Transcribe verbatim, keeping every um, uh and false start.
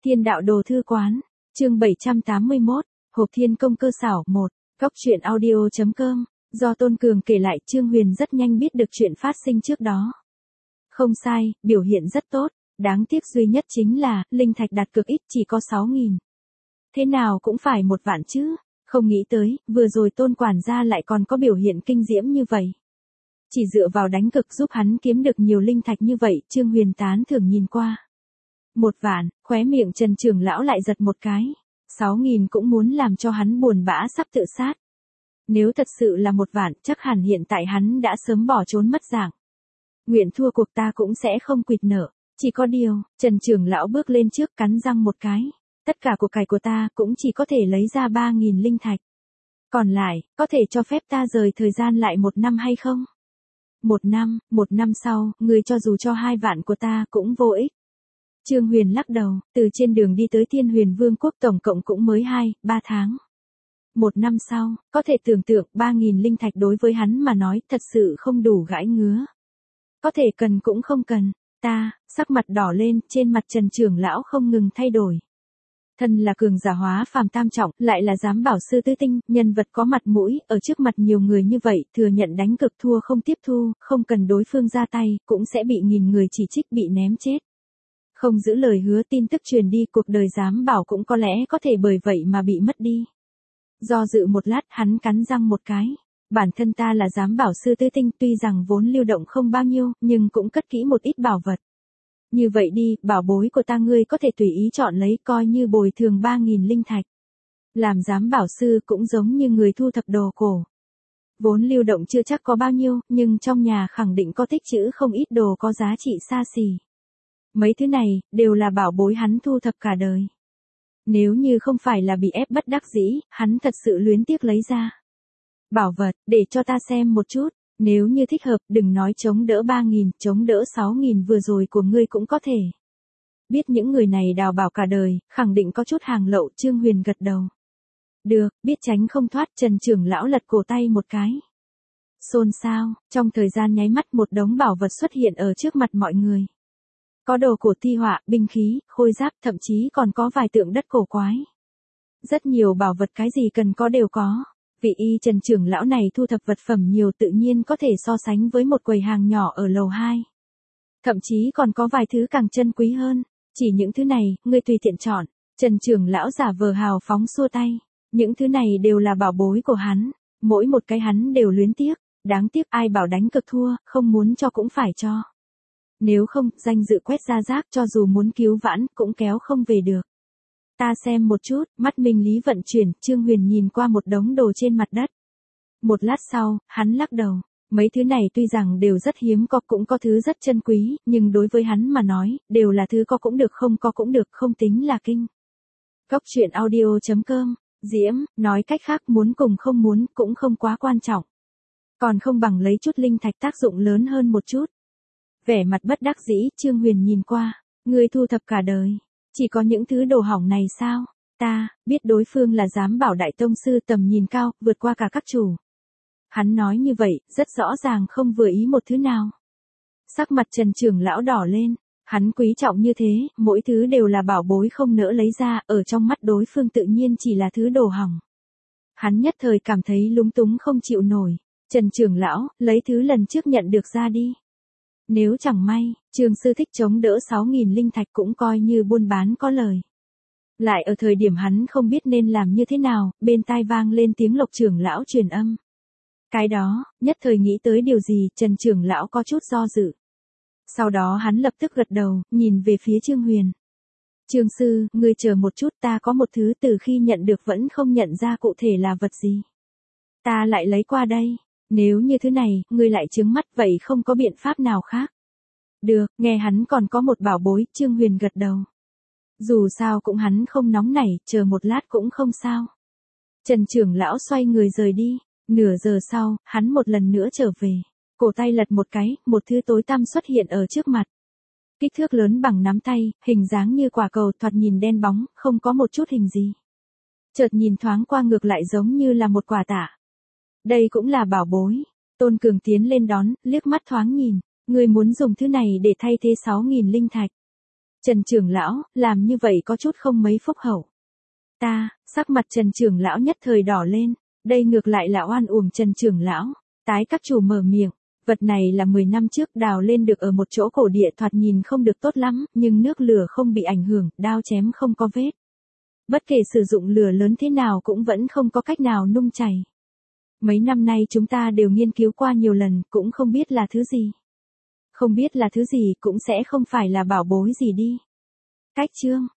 Thiên đạo đồ thư quán, chương bảy trăm tám mươi mốt, hộp thiên công cơ xảo một, góc truyện audio.com, do Tôn Cường kể lại. Trương Huyền rất nhanh biết được chuyện phát sinh trước đó. Không sai, biểu hiện rất tốt, đáng tiếc duy nhất chính là, linh thạch đặt cược ít chỉ có sáu nghìn. Thế nào cũng phải một vạn chứ, không nghĩ tới, vừa rồi Tôn quản gia lại còn có biểu hiện kinh diễm như vậy. Chỉ dựa vào đánh cược giúp hắn kiếm được nhiều linh thạch như vậy, Trương Huyền tán thưởng nhìn qua. Một vạn, khóe miệng Trần trưởng lão lại giật một cái. Sáu nghìn cũng muốn làm cho hắn buồn bã sắp tự sát. Nếu thật sự là một vạn, chắc hẳn hiện tại hắn đã sớm bỏ trốn mất dạng. Nguyện thua cuộc ta cũng sẽ không quỵt nợ. Chỉ có điều, Trần trưởng lão bước lên trước cắn răng một cái. Tất cả của cải của ta cũng chỉ có thể lấy ra ba nghìn linh thạch. Còn lại, có thể cho phép ta rời thời gian lại một năm hay không? Một năm, một năm sau, người cho dù cho hai vạn của ta cũng vô ích. Trương Huyền lắc đầu, từ trên đường đi tới Thiên Huyền Vương quốc tổng cộng cũng mới hai, ba tháng. Một năm sau, có thể tưởng tượng ba nghìn linh thạch đối với hắn mà nói thật sự không đủ gãi ngứa. Có thể cần cũng không cần, ta, sắc mặt đỏ lên, trên mặt Trần trưởng lão không ngừng thay đổi. Thân là cường giả hóa phàm tam trọng, lại là giám bảo sư tứ tinh, nhân vật có mặt mũi, ở trước mặt nhiều người như vậy, thừa nhận đánh cực thua không tiếp thu, không cần đối phương ra tay, cũng sẽ bị nghìn người chỉ trích bị ném chết. Không giữ lời hứa, tin tức truyền đi, cuộc đời giám bảo cũng có lẽ có thể bởi vậy mà bị mất đi. Do dự một lát, hắn cắn răng một cái. Bản thân ta là giám bảo sư tứ tinh, tuy rằng vốn lưu động không bao nhiêu, nhưng cũng cất kỹ một ít bảo vật. Như vậy đi, bảo bối của ta ngươi có thể tùy ý chọn lấy, coi như bồi thường ba nghìn linh thạch. Làm giám bảo sư cũng giống như người thu thập đồ cổ. Vốn lưu động chưa chắc có bao nhiêu, nhưng trong nhà khẳng định có tích trữ không ít đồ có giá trị xa xỉ. Mấy thứ này, đều là bảo bối hắn thu thập cả đời. Nếu như không phải là bị ép bất đắc dĩ, hắn thật sự luyến tiếc lấy ra. Bảo vật, để cho ta xem một chút, nếu như thích hợp, đừng nói chống đỡ ba nghìn, chống đỡ sáu nghìn vừa rồi của ngươi cũng có thể. Biết những người này đào bảo cả đời, khẳng định có chút hàng lậu. Trương Huyền gật đầu. Được, biết tránh không thoát. Trần trưởng lão lật cổ tay một cái. Xôn xao, trong thời gian nháy mắt một đống bảo vật xuất hiện ở trước mặt mọi người. Có đồ cổ thi họa, binh khí, khôi giáp, thậm chí còn có vài tượng đất cổ quái. Rất nhiều bảo vật cái gì cần có đều có. Vị y Trần trưởng lão này thu thập vật phẩm nhiều, tự nhiên có thể so sánh với một quầy hàng nhỏ ở lầu hai. Thậm chí còn có vài thứ càng chân quý hơn. Chỉ những thứ này, ngươi tùy tiện chọn. Trần trưởng lão giả vờ hào phóng xua tay. Những thứ này đều là bảo bối của hắn. Mỗi một cái hắn đều luyến tiếc. Đáng tiếc ai bảo đánh cực thua, không muốn cho cũng phải cho. Nếu không, danh dự quét ra rác, cho dù muốn cứu vãn, cũng kéo không về được. Ta xem một chút, mắt Minh Lý vận chuyển, Trương Huyền nhìn qua một đống đồ trên mặt đất. Một lát sau, hắn lắc đầu. Mấy thứ này tuy rằng đều rất hiếm có, cũng có thứ rất chân quý, nhưng đối với hắn mà nói, đều là thứ có cũng được không có cũng được, không tính là kinh. Góc truyện audio.com, Diễm, nói cách khác muốn cùng không muốn, cũng không quá quan trọng. Còn không bằng lấy chút linh thạch tác dụng lớn hơn một chút. Vẻ mặt bất đắc dĩ, Trương Huyền nhìn qua. Ngươi thu thập cả đời. Chỉ có những thứ đồ hỏng này sao? Ta, biết đối phương là giám bảo đại tông sư tầm nhìn cao, vượt qua cả các chủ. Hắn nói như vậy, rất rõ ràng không vừa ý một thứ nào. Sắc mặt Trần trưởng lão đỏ lên. Hắn quý trọng như thế, mỗi thứ đều là bảo bối không nỡ lấy ra, ở trong mắt đối phương tự nhiên chỉ là thứ đồ hỏng. Hắn nhất thời cảm thấy lúng túng không chịu nổi. Trần trưởng lão, lấy thứ lần trước nhận được ra đi. Nếu chẳng may, Trương sư thích chống đỡ sáu nghìn linh thạch cũng coi như buôn bán có lời. Lại ở thời điểm hắn không biết nên làm như thế nào, bên tai vang lên tiếng Lộc trưởng lão truyền âm. Cái đó, nhất thời nghĩ tới điều gì, Trần trưởng lão có chút do dự. Sau đó hắn lập tức gật đầu, nhìn về phía Trương Huyền. Trương sư, ngươi chờ một chút, ta có một thứ từ khi nhận được vẫn không nhận ra cụ thể là vật gì. Ta lại lấy qua đây. Nếu như thứ này, ngươi lại trướng mắt, vậy không có biện pháp nào khác. Được, nghe hắn còn có một bảo bối, Trương Huyền gật đầu. Dù sao cũng hắn không nóng nảy, chờ một lát cũng không sao. Trần trưởng lão xoay người rời đi. Nửa giờ sau, hắn một lần nữa trở về. Cổ tay lật một cái, một thứ tối tăm xuất hiện ở trước mặt. Kích thước lớn bằng nắm tay, hình dáng như quả cầu, thoạt nhìn đen bóng, không có một chút hình gì. Chợt nhìn thoáng qua ngược lại giống như là một quả tạ. Đây cũng là bảo bối. Tôn Cường tiến lên đón, liếc mắt thoáng nhìn. Ngươi muốn dùng thứ này để thay thế sáu nghìn linh thạch. Trần trưởng lão, làm như vậy có chút không mấy phúc hậu. Ta, sắc mặt Trần trưởng lão nhất thời đỏ lên, đây ngược lại là oan uổng Trần trưởng lão. Tái các chủ mở miệng, vật này là mười năm trước đào lên được ở một chỗ cổ địa thoạt nhìn không được tốt lắm, nhưng nước lửa không bị ảnh hưởng, đao chém không có vết. Bất kể sử dụng lửa lớn thế nào cũng vẫn không có cách nào nung chảy. Mấy năm nay chúng ta đều nghiên cứu qua nhiều lần, cũng không biết là thứ gì. Không biết là thứ gì cũng sẽ không phải là bảo bối gì đi. Cách chương